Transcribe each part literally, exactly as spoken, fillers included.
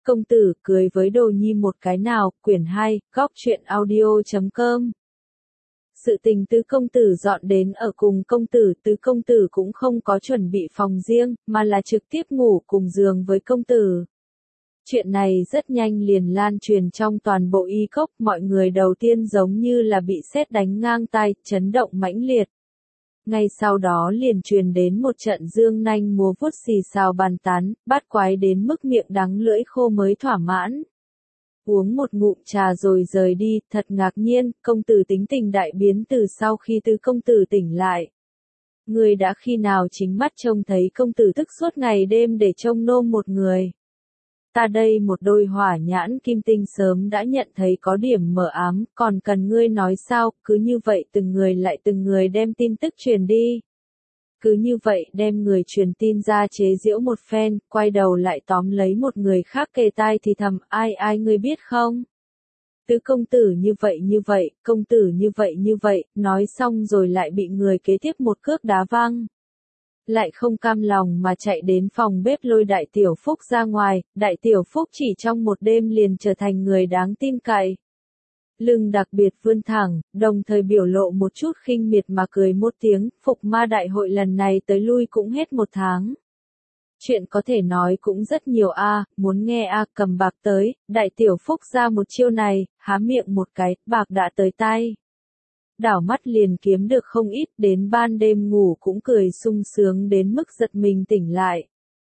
Công tử cười với đồ nhi một cái nào, quyển hai, góc truyện audio chấm com. Sự tình tứ công tử dọn đến ở cùng công tử, tứ công tử cũng không có chuẩn bị phòng riêng, mà là trực tiếp ngủ cùng giường với công tử. Chuyện này rất nhanh liền lan truyền trong toàn bộ y cốc, mọi người đầu tiên giống như là bị sét đánh ngang tai, chấn động mãnh liệt. Ngay sau đó liền truyền đến một trận dương nanh múa vuốt xì xào bàn tán, bát quái đến mức miệng đắng lưỡi khô mới thỏa mãn. Uống một ngụm trà rồi rời đi, thật ngạc nhiên, công tử tính tình đại biến từ sau khi tứ công tử tỉnh lại. Người đã khi nào chính mắt trông thấy công tử thức suốt ngày đêm để trông nom một người. Ta đây một đôi hỏa nhãn kim tinh sớm đã nhận thấy có điểm mờ ám, còn cần ngươi nói sao, cứ như vậy từng người lại từng người đem tin tức truyền đi. Cứ như vậy đem người truyền tin ra chế giễu một phen, quay đầu lại tóm lấy một người khác kề tai thì thầm, ai ai ngươi biết không? Tứ công tử như vậy như vậy, công tử như vậy như vậy, nói xong rồi lại bị người kế tiếp một cước đá văng. Lại không cam lòng mà chạy đến phòng bếp lôi Đại Tiểu Phúc ra ngoài, Đại Tiểu Phúc chỉ trong một đêm liền trở thành người đáng tin cậy. Lưng đặc biệt vươn thẳng, đồng thời biểu lộ một chút khinh miệt mà cười một tiếng, phục ma đại hội lần này tới lui cũng hết một tháng. Chuyện có thể nói cũng rất nhiều a, muốn nghe a, cầm bạc tới, Đại Tiểu Phúc ra một chiêu này, há miệng một cái, bạc đã tới tay. Đảo mắt liền kiếm được không ít, đến ban đêm ngủ cũng cười sung sướng đến mức giật mình tỉnh lại.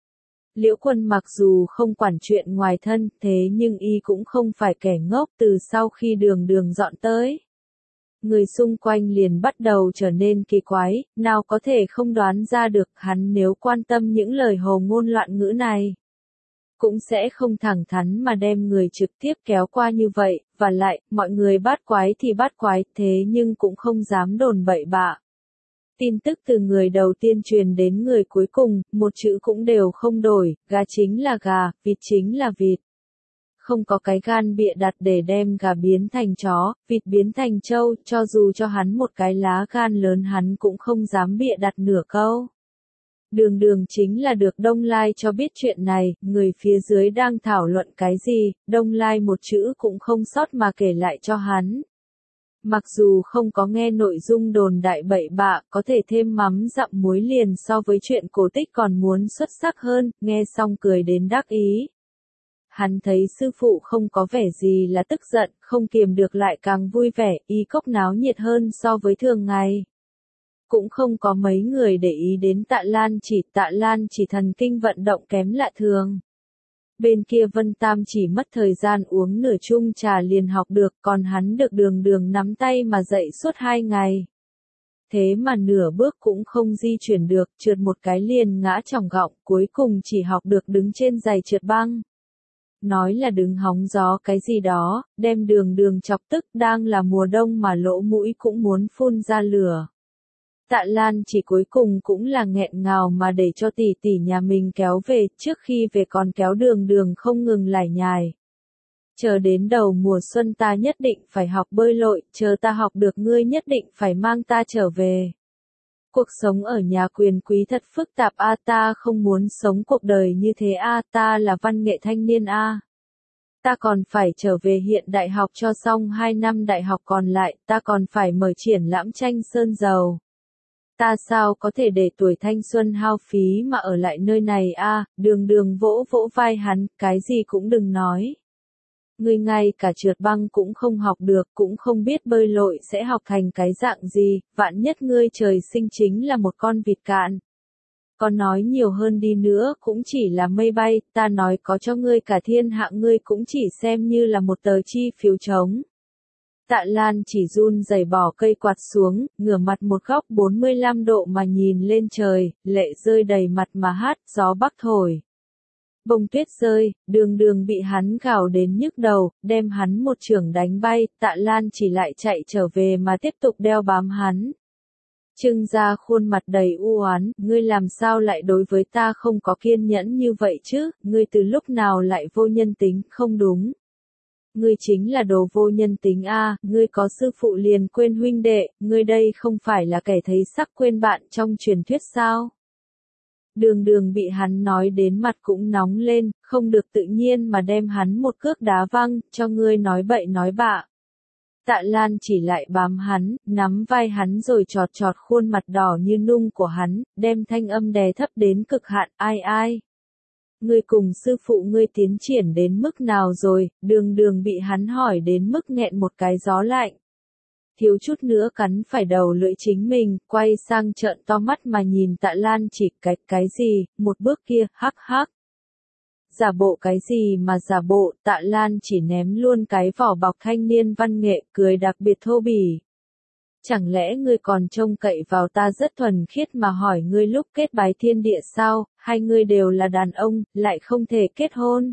Liễu Quân mặc dù không quản chuyện ngoài thân, thế nhưng y cũng không phải kẻ ngốc, từ sau khi đường đường dọn tới. Người xung quanh liền bắt đầu trở nên kỳ quái, nào có thể không đoán ra được hắn nếu quan tâm những lời hồ ngôn loạn ngữ này. Cũng sẽ không thẳng thắn mà đem người trực tiếp kéo qua như vậy, và lại, mọi người bắt quái thì bắt quái, thế nhưng cũng không dám đồn bậy bạ. Tin tức từ người đầu tiên truyền đến người cuối cùng, một chữ cũng đều không đổi, gà chính là gà, vịt chính là vịt. Không có cái gan bịa đặt để đem gà biến thành chó, vịt biến thành trâu, cho dù cho hắn một cái lá gan lớn hắn cũng không dám bịa đặt nửa câu. Đường đường chính là được Đông Lai cho biết chuyện này, người phía dưới đang thảo luận cái gì, Đông Lai một chữ cũng không sót mà kể lại cho hắn. Mặc dù không có nghe nội dung đồn đại bậy bạ, có thể thêm mắm dặm muối liền so với chuyện cổ tích còn muốn xuất sắc hơn, nghe xong cười đến đắc ý. Hắn thấy sư phụ không có vẻ gì là tức giận, không kiềm được lại càng vui vẻ, y cốc náo nhiệt hơn so với thường ngày. Cũng không có mấy người để ý đến Tạ Lan chỉ, Tạ Lan chỉ thần kinh vận động kém lạ thường. Bên kia Vân Tam chỉ mất thời gian uống nửa chung trà liền học được, còn hắn được đường đường nắm tay mà dạy suốt hai ngày. Thế mà nửa bước cũng không di chuyển được, trượt một cái liền ngã chỏng gọng, cuối cùng chỉ học được đứng trên giày trượt băng. Nói là đứng hóng gió cái gì đó, đem đường đường chọc tức, đang là mùa đông mà lỗ mũi cũng muốn phun ra lửa. Tạ Lan chỉ cuối cùng cũng là nghẹn ngào mà để cho tỷ tỷ nhà mình kéo về, trước khi về còn kéo đường đường không ngừng lải nhải. Chờ đến đầu mùa xuân ta nhất định phải học bơi lội, chờ ta học được ngươi nhất định phải mang ta trở về. Cuộc sống ở nhà quyền quý thật phức tạp a, ta không muốn sống cuộc đời như thế a, ta là văn nghệ thanh niên a. Ta còn phải trở về hiện đại học cho xong hai năm đại học còn lại, ta còn phải mở triển lãm tranh sơn dầu. Ta sao có thể để tuổi thanh xuân hao phí mà ở lại nơi này a, đường đường vỗ vỗ vai hắn, cái gì cũng đừng nói. Ngươi ngay cả trượt băng cũng không học được, cũng không biết bơi lội sẽ học thành cái dạng gì, vạn nhất ngươi trời sinh chính là một con vịt cạn. Còn nói nhiều hơn đi nữa cũng chỉ là mây bay, ta nói có cho ngươi cả thiên hạ ngươi cũng chỉ xem như là một tờ chi phiếu trống. Tạ Lan chỉ run rẩy bỏ cây quạt xuống, ngửa mặt một góc bốn mươi lăm độ mà nhìn lên trời, lệ rơi đầy mặt mà hát, gió bắc thổi. Bông tuyết rơi, đường đường bị hắn gào đến nhức đầu, đem hắn một chưởng đánh bay, Tạ Lan chỉ lại chạy trở về mà tiếp tục đeo bám hắn. Trưng ra khuôn mặt đầy u oán, ngươi làm sao lại đối với ta không có kiên nhẫn như vậy chứ, ngươi từ lúc nào lại vô nhân tính, không đúng. Ngươi chính là đồ vô nhân tính a, ngươi có sư phụ liền quên huynh đệ, ngươi đây không phải là kẻ thấy sắc quên bạn trong truyền thuyết sao? Đường đường bị hắn nói đến mặt cũng nóng lên, không được tự nhiên mà đem hắn một cước đá văng, cho ngươi nói bậy nói bạ. Tạ Lan chỉ lại bám hắn, nắm vai hắn rồi chọt chọt khuôn mặt đỏ như nung của hắn, đem thanh âm đè thấp đến cực hạn, ai ai. Ngươi cùng sư phụ ngươi tiến triển đến mức nào rồi, đường đường bị hắn hỏi đến mức nghẹn một cái gió lạnh. Thiếu chút nữa cắn phải đầu lưỡi chính mình, quay sang trợn to mắt mà nhìn Tạ Lan chỉ cái, cái gì, một bước kia, hắc hắc. Giả bộ cái gì mà giả bộ, Tạ Lan chỉ ném luôn cái vỏ bọc thanh niên văn nghệ, cười đặc biệt thô bỉ. Chẳng lẽ ngươi còn trông cậy vào ta rất thuần khiết mà hỏi ngươi lúc kết bái thiên địa sao, hay ngươi đều là đàn ông, lại không thể kết hôn?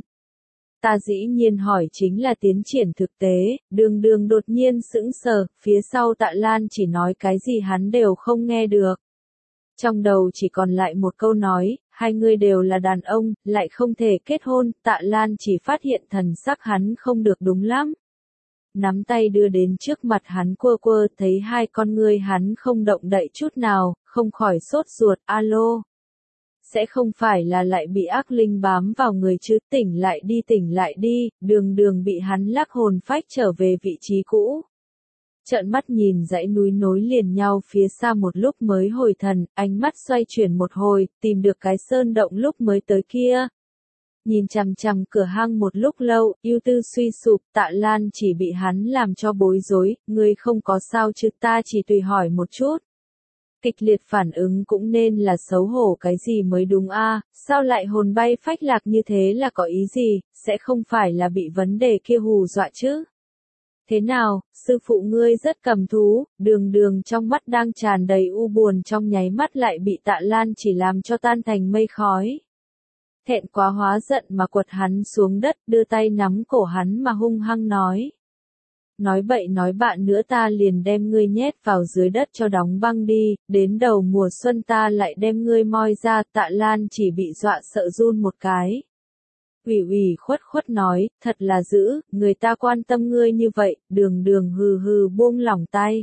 Ta dĩ nhiên hỏi chính là tiến triển thực tế, đường đường đột nhiên sững sờ, phía sau Tạ Lan chỉ nói cái gì hắn đều không nghe được. Trong đầu chỉ còn lại một câu nói, hai người đều là đàn ông, lại không thể kết hôn, Tạ Lan chỉ phát hiện thần sắc hắn không được đúng lắm. Nắm tay đưa đến trước mặt hắn quơ quơ, thấy hai con ngươi hắn không động đậy chút nào, không khỏi sốt ruột, alo. Sẽ không phải là lại bị ác linh bám vào người chứ, tỉnh lại đi tỉnh lại đi, đường đường bị hắn lắc hồn phách trở về vị trí cũ. Trợn mắt nhìn dãy núi nối liền nhau phía xa một lúc mới hồi thần, ánh mắt xoay chuyển một hồi, tìm được cái sơn động lúc mới tới kia. Nhìn chằm chằm cửa hang một lúc lâu, ưu tư suy sụp, Tạ Lan chỉ bị hắn làm cho bối rối, ngươi không có sao chứ, ta chỉ tùy hỏi một chút. Kịch liệt phản ứng cũng nên là xấu hổ cái gì mới đúng a, sao lại hồn bay phách lạc như thế là có ý gì, sẽ không phải là bị vấn đề kia hù dọa chứ. Thế nào, sư phụ ngươi rất cầm thú, đường đường trong mắt đang tràn đầy u buồn trong nháy mắt lại bị Tạ Lan chỉ làm cho tan thành mây khói. Thẹn quá hóa giận mà quật hắn xuống đất, đưa tay nắm cổ hắn mà hung hăng nói. Nói bậy nói bạ nữa ta liền đem ngươi nhét vào dưới đất cho đóng băng đi, đến đầu mùa xuân ta lại đem ngươi moi ra, Tạ Lan chỉ bị dọa sợ run một cái. Ủy ủy khuất khuất nói, thật là dữ, người ta quan tâm ngươi như vậy, đường đường hừ hừ buông lỏng tay.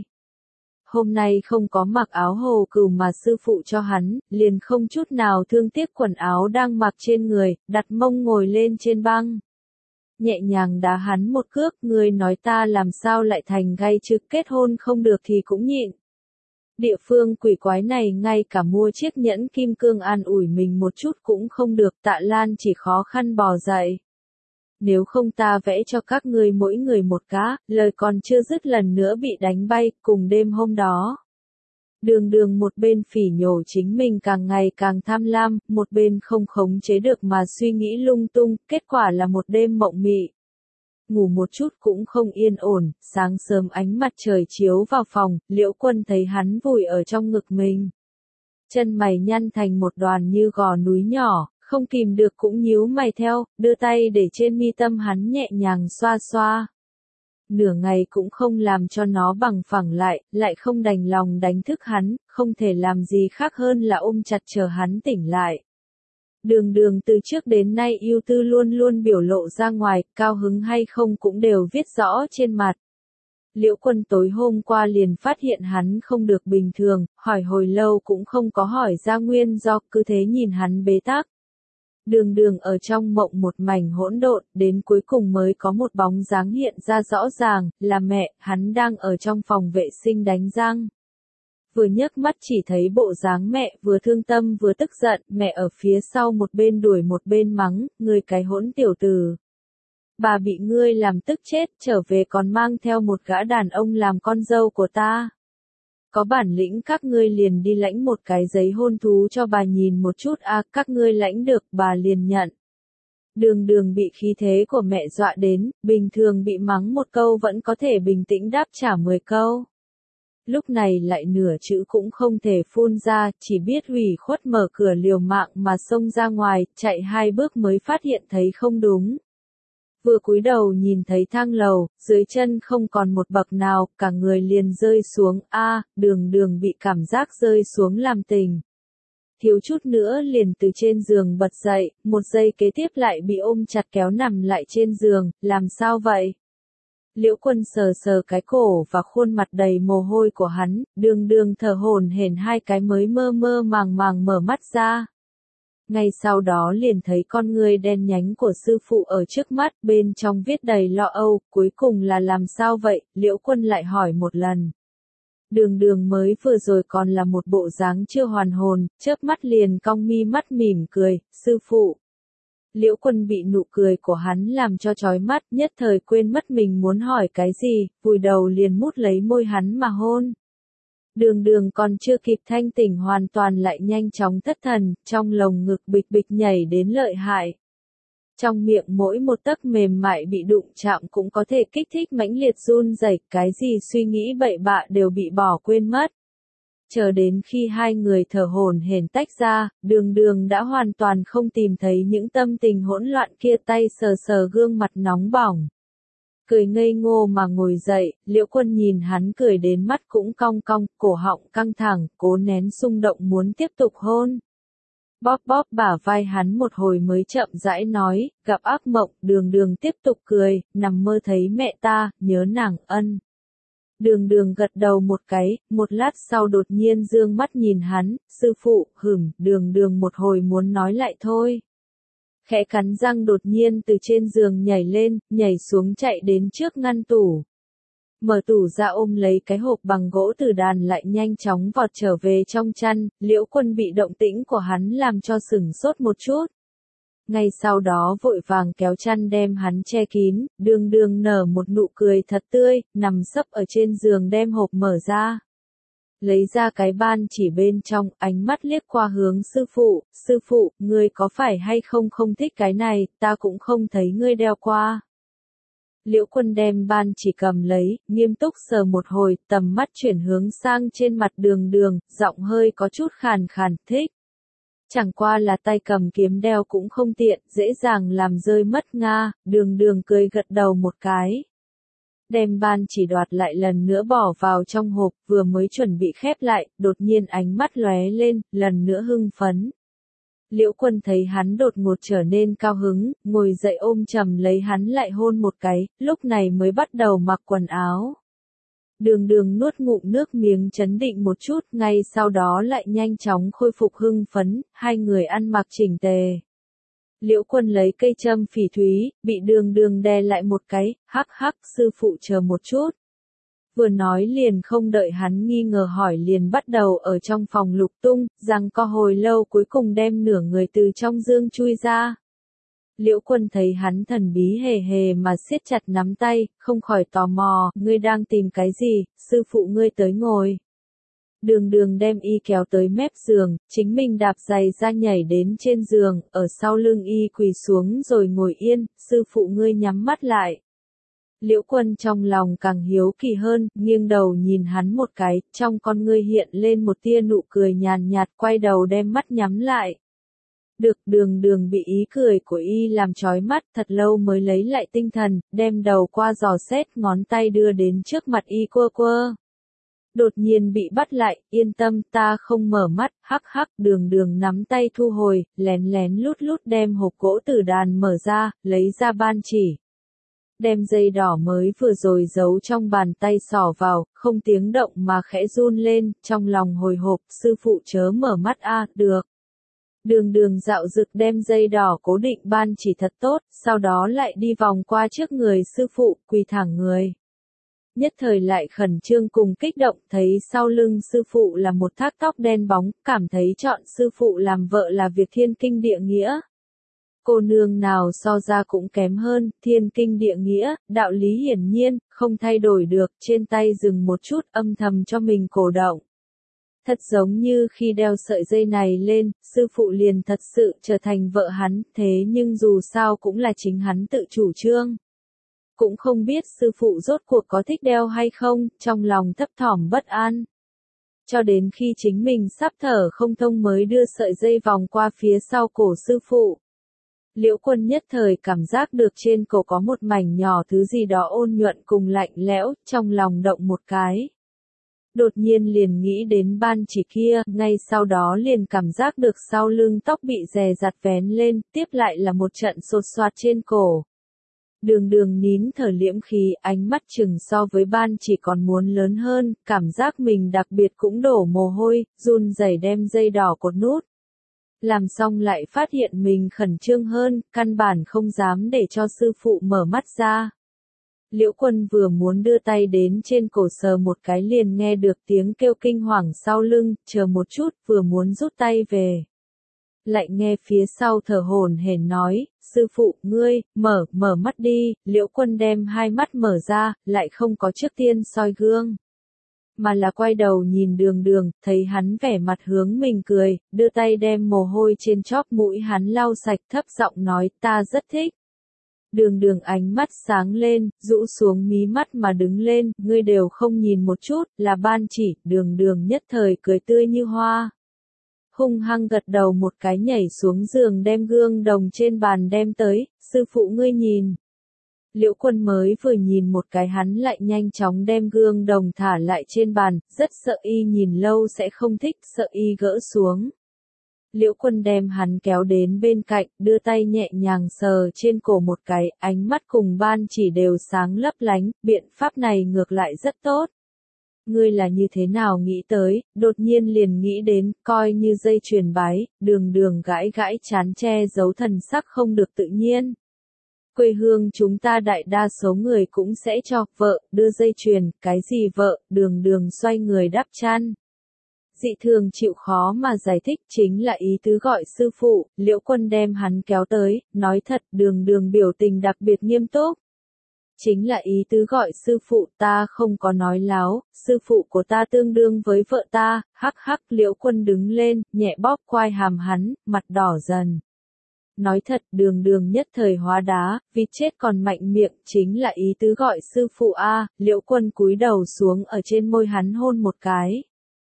Hôm nay không có mặc áo hồ cừu mà sư phụ cho hắn, liền không chút nào thương tiếc quần áo đang mặc trên người, đặt mông ngồi lên trên băng. Nhẹ nhàng đá hắn một cước, ngươi nói ta làm sao lại thành gay chứ, kết hôn không được thì cũng nhịn. Địa phương quỷ quái này ngay cả mua chiếc nhẫn kim cương an ủi mình một chút cũng không được, Tạ Lan chỉ khó khăn bò dậy. Nếu không ta vẽ cho các ngươi mỗi người một cá, lời còn chưa dứt lần nữa bị đánh bay, cùng đêm hôm đó. Đường đường một bên phỉ nhổ chính mình càng ngày càng tham lam, một bên không khống chế được mà suy nghĩ lung tung, kết quả là một đêm mộng mị. Ngủ một chút cũng không yên ổn, sáng sớm ánh mặt trời chiếu vào phòng, Liễu Quân thấy hắn vùi ở trong ngực mình. Chân mày nhăn thành một đoàn như gò núi nhỏ, không kìm được cũng nhíu mày theo, đưa tay để trên mi tâm hắn nhẹ nhàng xoa xoa. Nửa ngày cũng không làm cho nó bằng phẳng lại, lại không đành lòng đánh thức hắn, không thể làm gì khác hơn là ôm chặt chờ hắn tỉnh lại. Đường đường từ trước đến nay ưu tư luôn luôn biểu lộ ra ngoài, cao hứng hay không cũng đều viết rõ trên mặt. Liễu Quân tối hôm qua liền phát hiện hắn không được bình thường, hỏi hồi lâu cũng không có hỏi ra nguyên do, cứ thế nhìn hắn bế tắc. Đường đường ở trong mộng một mảnh hỗn độn, đến cuối cùng mới có một bóng dáng hiện ra rõ ràng, là mẹ, hắn đang ở trong phòng vệ sinh đánh răng. Vừa nhấc mắt chỉ thấy bộ dáng mẹ, vừa thương tâm vừa tức giận, mẹ ở phía sau một bên đuổi một bên mắng, ngươi cái hỗn tiểu tử. Bà bị ngươi làm tức chết, trở về còn mang theo một gã đàn ông làm con dâu của ta. Có bản lĩnh các ngươi liền đi lãnh một cái giấy hôn thú cho bà nhìn một chút à, các ngươi lãnh được, bà liền nhận. Đường đường bị khí thế của mẹ dọa đến, bình thường bị mắng một câu vẫn có thể bình tĩnh đáp trả mười câu. Lúc này lại nửa chữ cũng không thể phun ra, chỉ biết ủy khuất mở cửa liều mạng mà xông ra ngoài, chạy hai bước mới phát hiện thấy không đúng. Vừa cúi đầu nhìn thấy thang lầu, dưới chân không còn một bậc nào, cả người liền rơi xuống, a, đường đường bị cảm giác rơi xuống làm tình. Thiếu chút nữa liền từ trên giường bật dậy, một giây kế tiếp lại bị ôm chặt kéo nằm lại trên giường, làm sao vậy? Liễu Quân sờ sờ cái cổ và khuôn mặt đầy mồ hôi của hắn, đường đường thở hổn hển hai cái mới mơ mơ màng màng mở mắt ra. Ngay sau đó liền thấy con ngươi đen nhánh của sư phụ ở trước mắt, bên trong viết đầy lo âu, cuối cùng là làm sao vậy, Liễu Quân lại hỏi một lần. Đường đường mới vừa rồi còn là một bộ dáng chưa hoàn hồn, chớp mắt liền cong mi mắt mỉm cười, sư phụ. Liễu Quân bị nụ cười của hắn làm cho chói mắt, nhất thời quên mất mình muốn hỏi cái gì, vùi đầu liền mút lấy môi hắn mà hôn. Đường đường còn chưa kịp thanh tỉnh hoàn toàn lại nhanh chóng thất thần, trong lồng ngực bịch bịch nhảy đến lợi hại. Trong miệng mỗi một tấc mềm mại bị đụng chạm cũng có thể kích thích mãnh liệt run rẩy, cái gì suy nghĩ bậy bạ đều bị bỏ quên mất. Chờ đến khi hai người thở hổn hển tách ra, đường đường đã hoàn toàn không tìm thấy những tâm tình hỗn loạn kia, tay sờ sờ gương mặt nóng bỏng. Cười ngây ngô mà ngồi dậy, Liễu Quân nhìn hắn cười đến mắt cũng cong cong, cổ họng căng thẳng, cố nén xung động muốn tiếp tục hôn. Bóp bóp bả vai hắn một hồi mới chậm rãi nói, gặp ác mộng, đường đường tiếp tục cười, nằm mơ thấy mẹ ta, nhớ nàng ân. Đường đường gật đầu một cái, một lát sau đột nhiên dương mắt nhìn hắn, sư phụ, hửm, đường đường một hồi muốn nói lại thôi. Khẽ cắn răng đột nhiên từ trên giường nhảy lên, nhảy xuống chạy đến trước ngăn tủ. Mở tủ ra ôm lấy cái hộp bằng gỗ từ đàn lại nhanh chóng vọt trở về trong chăn, Liễu Quân bị động tĩnh của hắn làm cho sửng sốt một chút. Ngay sau đó vội vàng kéo chăn đem hắn che kín, đường đường nở một nụ cười thật tươi, nằm sấp ở trên giường đem hộp mở ra. Lấy ra cái ban chỉ bên trong, ánh mắt liếc qua hướng sư phụ, sư phụ, ngươi có phải hay không không thích cái này, ta cũng không thấy ngươi đeo qua. Liễu Quân đem ban chỉ cầm lấy, nghiêm túc sờ một hồi, tầm mắt chuyển hướng sang trên mặt đường đường, giọng hơi có chút khàn khàn, thích. Chẳng qua là tay cầm kiếm đeo cũng không tiện, dễ dàng làm rơi mất nga, đường đường cười gật đầu một cái. Đem ban chỉ đoạt lại lần nữa bỏ vào trong hộp, vừa mới chuẩn bị khép lại, đột nhiên ánh mắt lóe lên, lần nữa hưng phấn. Liễu Quân thấy hắn đột ngột trở nên cao hứng, ngồi dậy ôm chầm lấy hắn lại hôn một cái, lúc này mới bắt đầu mặc quần áo. Đường đường nuốt ngụm nước miếng chấn định một chút, ngay sau đó lại nhanh chóng khôi phục hưng phấn, hai người ăn mặc chỉnh tề. Liễu Quân lấy cây châm phỉ thúy, bị đường đường đè lại một cái, hắc hắc, sư phụ chờ một chút. Vừa nói liền không đợi hắn nghi ngờ hỏi liền bắt đầu ở trong phòng lục tung, rằng co hồi lâu cuối cùng đem nửa người từ trong dương chui ra. Liễu Quân thấy hắn thần bí hề hề mà siết chặt nắm tay, không khỏi tò mò, ngươi đang tìm cái gì, sư phụ ngươi tới ngồi. Đường đường đem y kéo tới mép giường, chính mình đạp giày ra nhảy đến trên giường, ở sau lưng y quỳ xuống rồi ngồi yên, sư phụ ngươi nhắm mắt lại. Liễu Quân trong lòng càng hiếu kỳ hơn, nghiêng đầu nhìn hắn một cái, trong con ngươi hiện lên một tia nụ cười nhàn nhạt, quay đầu đem mắt nhắm lại. Được, đường đường bị ý cười của y làm chói mắt, thật lâu mới lấy lại tinh thần, đem đầu qua dò xét, ngón tay đưa đến trước mặt y quơ quơ. Đột nhiên bị bắt lại, yên tâm, ta không mở mắt, hắc hắc, đường đường nắm tay thu hồi, lén lén lút lút đem hộp gỗ tử đàn mở ra, lấy ra ban chỉ. Đem dây đỏ mới vừa rồi giấu trong bàn tay xỏ vào, không tiếng động mà khẽ run lên, trong lòng hồi hộp, sư phụ chớ mở mắt a, được. Đường đường dạo dực đem dây đỏ cố định ban chỉ thật tốt, sau đó lại đi vòng qua trước người sư phụ, quỳ thẳng người. Nhất thời lại khẩn trương cùng kích động, thấy sau lưng sư phụ là một thác tóc đen bóng, cảm thấy chọn sư phụ làm vợ là việc thiên kinh địa nghĩa. Cô nương nào so ra cũng kém hơn, thiên kinh địa nghĩa, đạo lý hiển nhiên, không thay đổi được, trên tay dừng một chút âm thầm cho mình cổ động. Thật giống như khi đeo sợi dây này lên, sư phụ liền thật sự trở thành vợ hắn, thế nhưng dù sao cũng là chính hắn tự chủ trương. Cũng không biết sư phụ rốt cuộc có thích đeo hay không, trong lòng thấp thỏm bất an. Cho đến khi chính mình sắp thở không thông mới đưa sợi dây vòng qua phía sau cổ sư phụ. Liễu Quân nhất thời cảm giác được trên cổ có một mảnh nhỏ thứ gì đó ôn nhuận cùng lạnh lẽo, trong lòng động một cái. Đột nhiên liền nghĩ đến ban chỉ kia, ngay sau đó liền cảm giác được sau lưng tóc bị dè dặt vén lên, tiếp lại là một trận sột soạt trên cổ. Đường đường nín thở liễm khí, ánh mắt chừng so với ban chỉ còn muốn lớn hơn, cảm giác mình đặc biệt cũng đổ mồ hôi, run rẩy đem dây đỏ cột nút. Làm xong lại phát hiện mình khẩn trương hơn, căn bản không dám để cho sư phụ mở mắt ra. Liễu Quân vừa muốn đưa tay đến trên cổ sờ một cái liền nghe được tiếng kêu kinh hoàng sau lưng, chờ một chút, vừa muốn rút tay về. Lại nghe phía sau thở hổn hển nói, sư phụ, ngươi, mở, mở mắt đi, Liễu Quân đem hai mắt mở ra, lại không có trước tiên soi gương. Mà là quay đầu nhìn đường đường, thấy hắn vẻ mặt hướng mình cười, đưa tay đem mồ hôi trên chóp mũi hắn lau sạch thấp giọng nói, ta rất thích. Đường đường ánh mắt sáng lên, rũ xuống mí mắt mà đứng lên, ngươi đều không nhìn một chút, là ban chỉ, đường đường nhất thời cười tươi như hoa. Hung hăng gật đầu một cái nhảy xuống giường đem gương đồng trên bàn đem tới, sư phụ ngươi nhìn. Liễu Quân mới vừa nhìn một cái hắn lại nhanh chóng đem gương đồng thả lại trên bàn, rất sợ y nhìn lâu sẽ không thích, sợ y gỡ xuống. Liễu Quân đem hắn kéo đến bên cạnh, đưa tay nhẹ nhàng sờ trên cổ một cái, ánh mắt cùng ban chỉ đều sáng lấp lánh, biện pháp này ngược lại rất tốt. Ngươi là như thế nào nghĩ tới, đột nhiên liền nghĩ đến, coi như dây chuyền bái, đường đường gãi gãi chán che giấu thần sắc không được tự nhiên. Quê hương chúng ta đại đa số người cũng sẽ cho vợ, đưa dây chuyền, cái gì vợ, đường đường xoay người đắp chăn. Dị thường chịu khó mà giải thích chính là ý tứ gọi sư phụ, Liễu Quân đem hắn kéo tới, nói thật đường đường biểu tình đặc biệt nghiêm túc. Chính là ý tứ gọi sư phụ ta không có nói láo, sư phụ của ta tương đương với vợ ta, hắc hắc Liễu Quân đứng lên, nhẹ bóp quai hàm hắn, mặt đỏ dần. Nói thật đường đường nhất thời hóa đá, vịt chết còn mạnh miệng, chính là ý tứ gọi sư phụ a. Liễu Quân cúi đầu xuống ở trên môi hắn hôn một cái.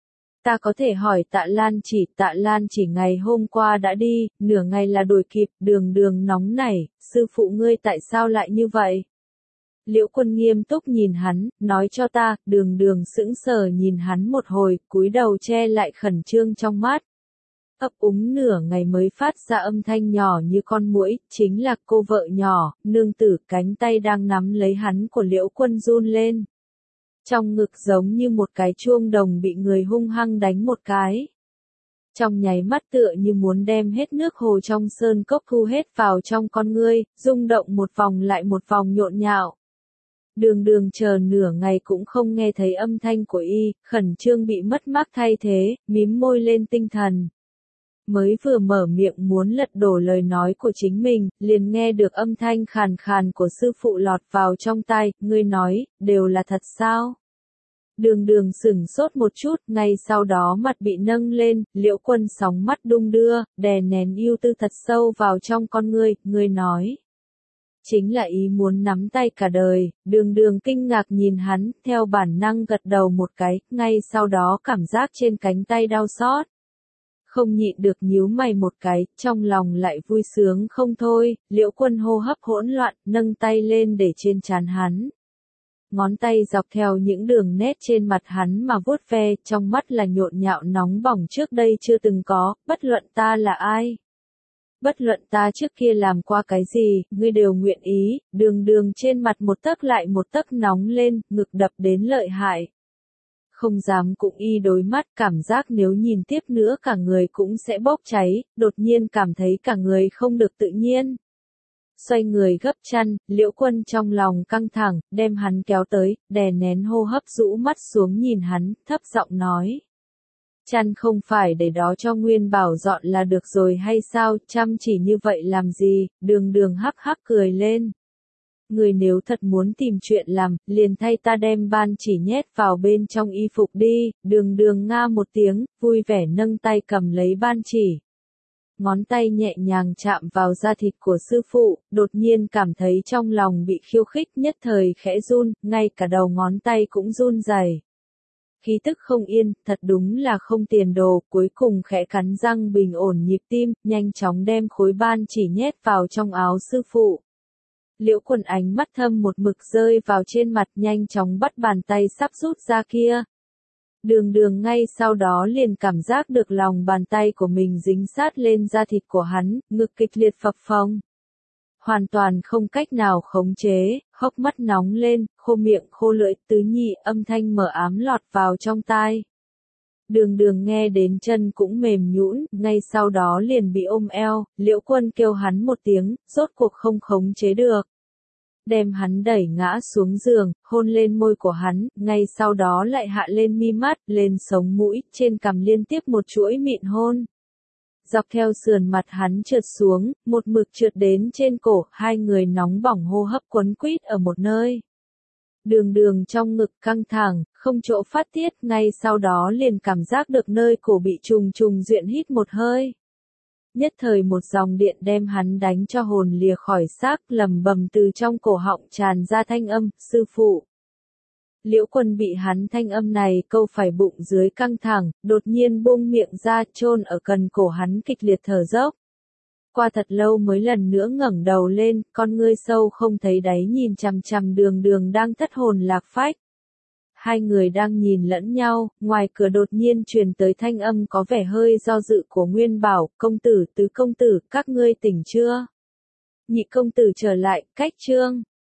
Ta có thể hỏi Tạ Lan chỉ, Tạ Lan chỉ ngày hôm qua đã đi, nửa ngày là đuổi kịp, đường đường nóng nảy, sư phụ ngươi tại sao lại như vậy? Liễu Quân nghiêm túc nhìn hắn, nói cho ta, đường đường sững sờ nhìn hắn một hồi, cúi đầu che lại khẩn trương trong mắt. Ấp úng nửa ngày mới phát ra âm thanh nhỏ như con muỗi, chính là cô vợ nhỏ, nương tử cánh tay đang nắm lấy hắn của Liễu Quân run lên. Trong ngực giống như một cái chuông đồng bị người hung hăng đánh một cái. Trong nháy mắt tựa như muốn đem hết nước hồ trong sơn cốc thu hết vào trong con ngươi, rung động một vòng lại một vòng nhộn nhạo. Đường đường chờ nửa ngày cũng không nghe thấy âm thanh của y, khẩn trương bị mất mát thay thế, mím môi lên tinh thần. Mới vừa mở miệng muốn lật đổ lời nói của chính mình, liền nghe được âm thanh khàn khàn của sư phụ lọt vào trong tai, ngươi nói, đều là thật sao? Đường đường sửng sốt một chút, ngay sau đó mặt bị nâng lên, Liễu Quân sóng mắt đung đưa, đè nén yêu tư thật sâu vào trong con ngươi, ngươi nói. Chính là ý muốn nắm tay cả đời, đường đường kinh ngạc nhìn hắn, theo bản năng gật đầu một cái, ngay sau đó cảm giác trên cánh tay đau xót. Không nhịn được nhíu mày một cái, trong lòng lại vui sướng không thôi, Liễu Quân hô hấp hỗn loạn, nâng tay lên để trên trán hắn. Ngón tay dọc theo những đường nét trên mặt hắn mà vuốt ve, trong mắt là nhộn nhạo nóng bỏng trước đây chưa từng có, bất luận ta là ai. Bất luận ta trước kia làm qua cái gì, ngươi đều nguyện ý, đường đường trên mặt một tấc lại một tấc nóng lên, ngực đập đến lợi hại. Không dám cũng y đối mắt, cảm giác nếu nhìn tiếp nữa cả người cũng sẽ bốc cháy, đột nhiên cảm thấy cả người không được tự nhiên. Xoay người gấp chăn, Liễu Quân trong lòng căng thẳng, đem hắn kéo tới, đè nén hô hấp rũ mắt xuống nhìn hắn, thấp giọng nói. Chăn không phải để đó cho Nguyên Bảo dọn là được rồi hay sao, chăm chỉ như vậy làm gì, đường đường hắc hắc cười lên. Người nếu thật muốn tìm chuyện làm, liền thay ta đem ban chỉ nhét vào bên trong y phục đi, đường đường nga một tiếng, vui vẻ nâng tay cầm lấy ban chỉ. Ngón tay nhẹ nhàng chạm vào da thịt của sư phụ, đột nhiên cảm thấy trong lòng bị khiêu khích nhất thời khẽ run, ngay cả đầu ngón tay cũng run rẩy. Khí tức không yên, thật đúng là không tiền đồ, cuối cùng khẽ cắn răng bình ổn nhịp tim, nhanh chóng đem khối ban chỉ nhét vào trong áo sư phụ. Liễu Quân ánh mắt thâm một mực rơi vào trên mặt nhanh chóng bắt bàn tay sắp rút ra kia. Đường đường ngay sau đó liền cảm giác được lòng bàn tay của mình dính sát lên da thịt của hắn, ngực kịch liệt phập phồng. Hoàn toàn không cách nào khống chế, hốc mắt nóng lên, khô miệng khô lưỡi, tứ nhị âm thanh mờ ám lọt vào trong tai. Đường đường nghe đến chân cũng mềm nhũn, ngay sau đó liền bị ôm eo, Liễu Quân kêu hắn một tiếng, rốt cuộc không khống chế được. Đem hắn đẩy ngã xuống giường, hôn lên môi của hắn, ngay sau đó lại hạ lên mi mắt, lên sống mũi, trên cằm liên tiếp một chuỗi mịn hôn. Dọc theo sườn mặt hắn trượt xuống, một mực trượt đến trên cổ, hai người nóng bỏng hô hấp quấn quýt ở một nơi. Đường đường trong ngực căng thẳng, không chỗ phát tiết, ngay sau đó liền cảm giác được nơi cổ bị trùng trùng duyện hít một hơi. Nhất thời một dòng điện đem hắn đánh cho hồn lìa khỏi xác, lầm bầm từ trong cổ họng tràn ra thanh âm, sư phụ. Liễu Quân bị hắn thanh âm này câu phải bụng dưới căng thẳng, đột nhiên buông miệng ra, chôn ở cần cổ hắn kịch liệt thở dốc. Qua thật lâu mới lần nữa ngẩng đầu lên, con ngươi sâu không thấy đáy nhìn chằm chằm đường đường đang thất hồn lạc phách. Hai người đang nhìn lẫn nhau, ngoài cửa đột nhiên truyền tới thanh âm có vẻ hơi do dự của Nguyên Bảo, công tử, tứ công tử, các ngươi tỉnh chưa? Nhị công tử trở lại, cách trương.